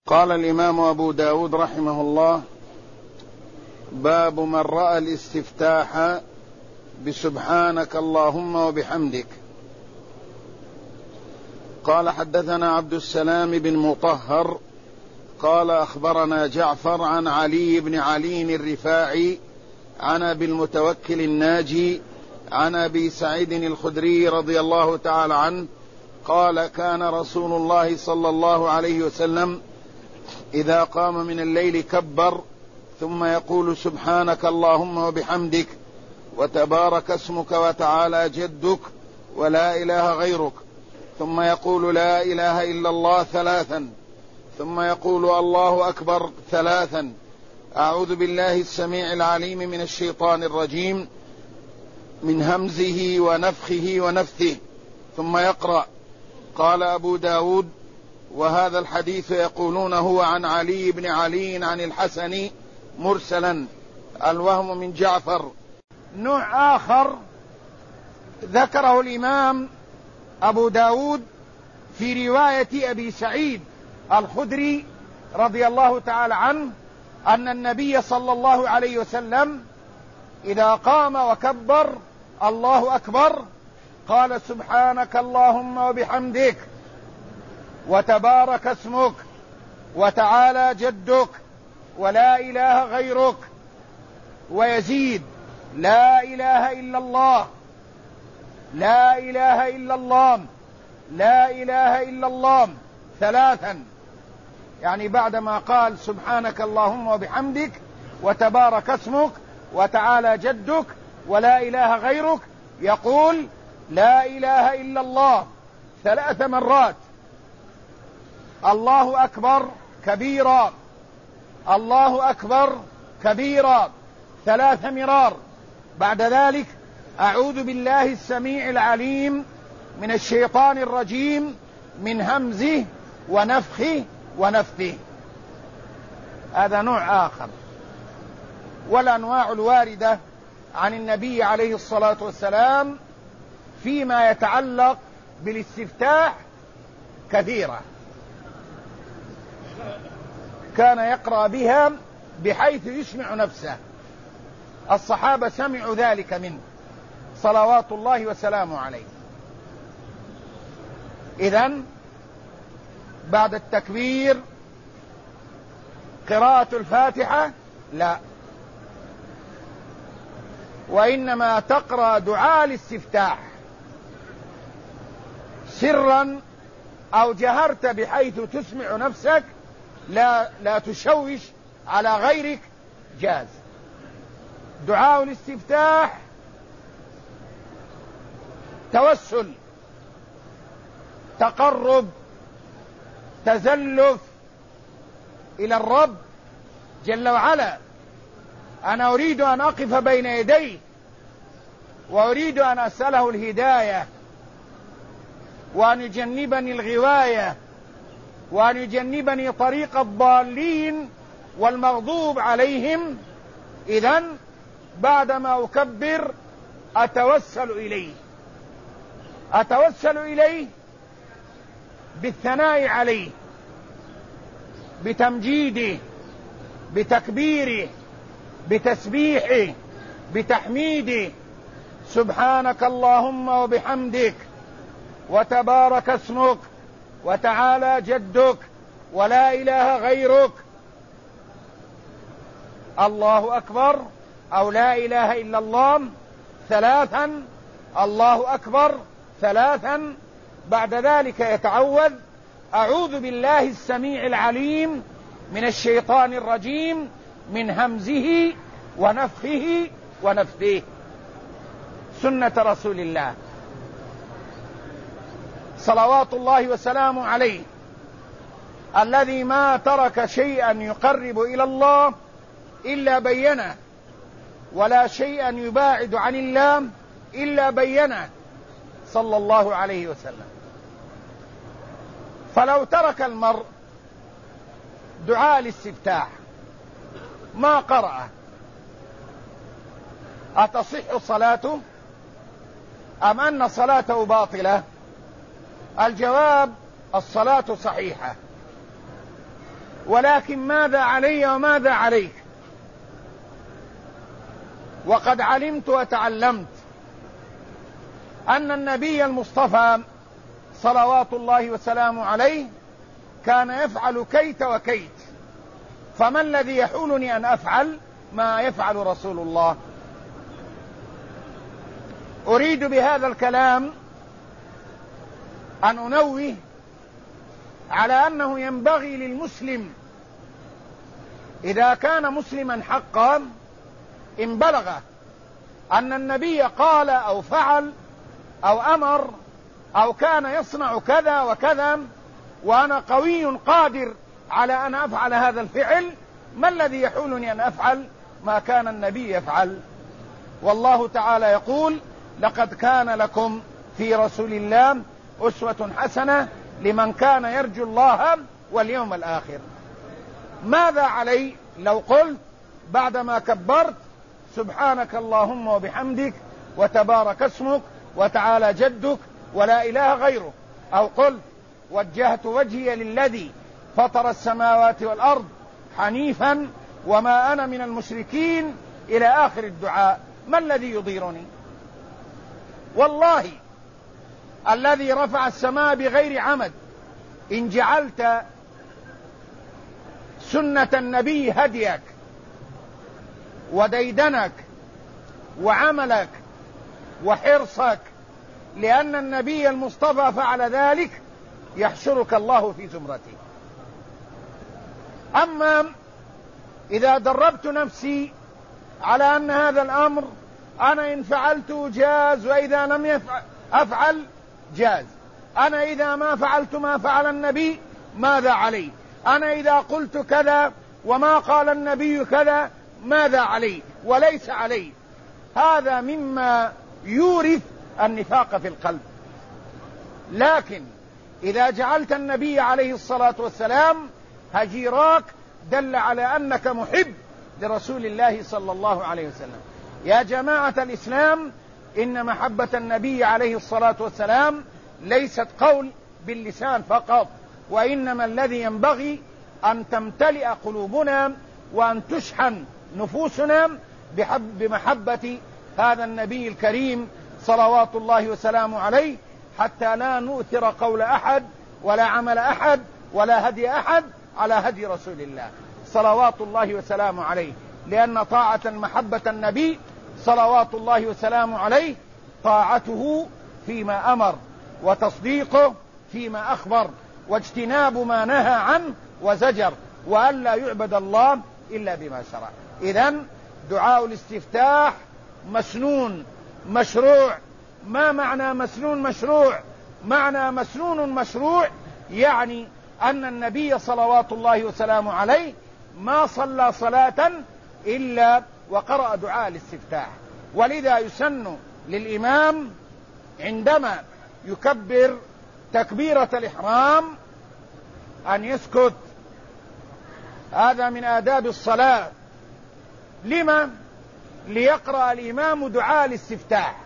قال الإمام أبو داود رحمه الله: باب من رأى الاستفتاح بسبحانك اللهم وبحمدك. قال: حدثنا عبد السلام بن مطهر قال: أخبرنا جعفر عن علي بن علي الرفاعي عن أبي المتوكل الناجي عن أبي سعيد الخدري رضي الله تعالى عنه قال: كان رسول الله صلى الله عليه وسلم إذا قام من الليل كبر ثم يقول: سبحانك اللهم وبحمدك وتبارك اسمك وتعالى جدك ولا إله غيرك، ثم يقول: لا إله إلا الله ثلاثا، ثم يقول: الله أكبر ثلاثا، أعوذ بالله السميع العليم من الشيطان الرجيم من همزه ونفخه ونفثه، ثم يقرأ. قال أبو داود: وهذا الحديث يقولون هو عن علي بن علي عن الحسن مرسلا، الوهم من جعفر. نوع آخر ذكره الإمام أبو داود في رواية أبي سعيد الخدري رضي الله تعالى عنه أن النبي صلى الله عليه وسلم إذا قام وكبر الله أكبر قال: سبحانك اللهم وبحمدك وتبارك اسمك وتعالى جدك ولا إله غيرك، ويزيد: لا إله إلا الله، لا إله إلا الله، لا إله إلا الله ثلاثا، يعني بعدما قال سبحانك اللهم وبحمدك وتبارك اسمك وتعالى جدك ولا إله غيرك يقول: لا إله إلا الله 3 مرات، الله أكبر كبيرا، الله أكبر كبيرا 3 مرار. بعد ذلك: أعوذ بالله السميع العليم من الشيطان الرجيم من همزه ونفخه ونفثه. هذا نوع آخر. والأنواع الواردة عن النبي عليه الصلاة والسلام فيما يتعلق بالاستفتاح كثيرة، كان يقرأ بها بحيث يسمع نفسه، الصحابة سمعوا ذلك منه صلوات الله وسلامه عليه. إذن بعد التكبير قراءة الفاتحة لا، وإنما تقرأ دعاء الاستفتاح سرا أو جهرت بحيث تسمع نفسك، لا تشوش على غيرك، جاز. دعاء الاستفتاح توسل، تقرب، تزلف إلى الرب جل وعلا. أنا أريد أن أقف بين يديه وأريد أن أسأله الهداية وأن يجنبني الغواية وأن يجنبني طريق الضالين والمغضوب عليهم. إذن بعدما أكبر أتوسل إليه بالثناء عليه، بتمجيده، بتكبيره، بتسبيحه، بتحميده: سبحانك اللهم وبحمدك وتبارك اسمك وتعالى جدك ولا إله غيرك، الله أكبر، أو لا إله إلا الله 3، الله أكبر 3. بعد ذلك يتعوذ: أعوذ بالله السميع العليم من الشيطان الرجيم من همزه ونفخه ونفثه. سنة رسول الله صلوات الله وسلامه عليه، الذي ما ترك شيئا يقرب إلى الله إلا بينه، ولا شيئا يباعد عن الله إلا بينه صلى الله عليه وسلم. فلو ترك المرء دعاء الاستفتاح ما قرأه أتصح صلاته أم أن صلاته باطلة؟ الجواب: الصلاة صحيحة، ولكن ماذا علي وماذا عليك؟ وقد علمت وتعلمت أن النبي المصطفى صلوات الله وسلامه عليه كان يفعل كيت وكيت، فما الذي يحولني أن أفعل ما يفعل رسول الله؟ أريد بهذا الكلام أن أنوه على أنه ينبغي للمسلم إذا كان مسلما حقا إن بلغ أن النبي قال أو فعل أو أمر أو كان يصنع كذا وكذا وأنا قوي قادر على أن أفعل هذا الفعل، ما الذي يحولني أن أفعل ما كان النبي يفعل؟ والله تعالى يقول: لقد كان لكم في رسول الله أسوة حسنة لمن كان يرجو الله واليوم الآخر. ماذا علي لو قلت بعدما كبرت سبحانك اللهم وبحمدك وتبارك اسمك وتعالى جدك ولا إله غيرك، أو قلت وجهت وجهي للذي فطر السماوات والأرض حنيفا وما أنا من المشركين إلى آخر الدعاء؟ ما الذي يضيرني؟ والله الذي رفع السماء بغير عمد إن جعلت سنة النبي هديك وديدنك وعملك وحرصك لأن النبي المصطفى فعل ذلك، يحشرك الله في زمرته. أما إذا دربت نفسي على أن هذا الأمر أنا إن فعلت جاز وإذا لم أفعل جاز، أنا إذا ما فعلت ما فعل النبي ماذا علي، أنا إذا قلت كذا وما قال النبي كذا ماذا علي وليس علي، هذا مما يورث النفاق في القلب. لكن إذا جعلت النبي عليه الصلاة والسلام هجيراك دل على أنك محب لرسول الله صلى الله عليه وسلم. يا جماعة الإسلام، إن محبة النبي عليه الصلاة والسلام ليست قول باللسان فقط، وإنما الذي ينبغي أن تمتلئ قلوبنا وأن تشحن نفوسنا بمحبة هذا النبي الكريم صلوات الله وسلامه عليه، حتى لا نؤثر قول أحد ولا عمل أحد ولا هدي أحد على هدي رسول الله صلوات الله وسلامه عليه. لأن طاعة محبة النبي صلوات الله وسلامه عليه طاعته فيما أمر وتصديقه فيما أخبر واجتناب ما نهى عنه وزجر، وأن لا يعبد الله إلا بما شرع. إذن دعاء الاستفتاح مسنون مشروع. ما معنى مسنون مشروع؟ معنى مسنون مشروع يعني أن النبي صلوات الله وسلامه عليه ما صلى صلاة إلا وقرأ دعاء الاستفتاح، ولذا يسن للإمام عندما يكبر تكبيرة الإحرام أن يسكت. هذا من آداب الصلاة. لما؟ ليقرأ الإمام دعاء الاستفتاح،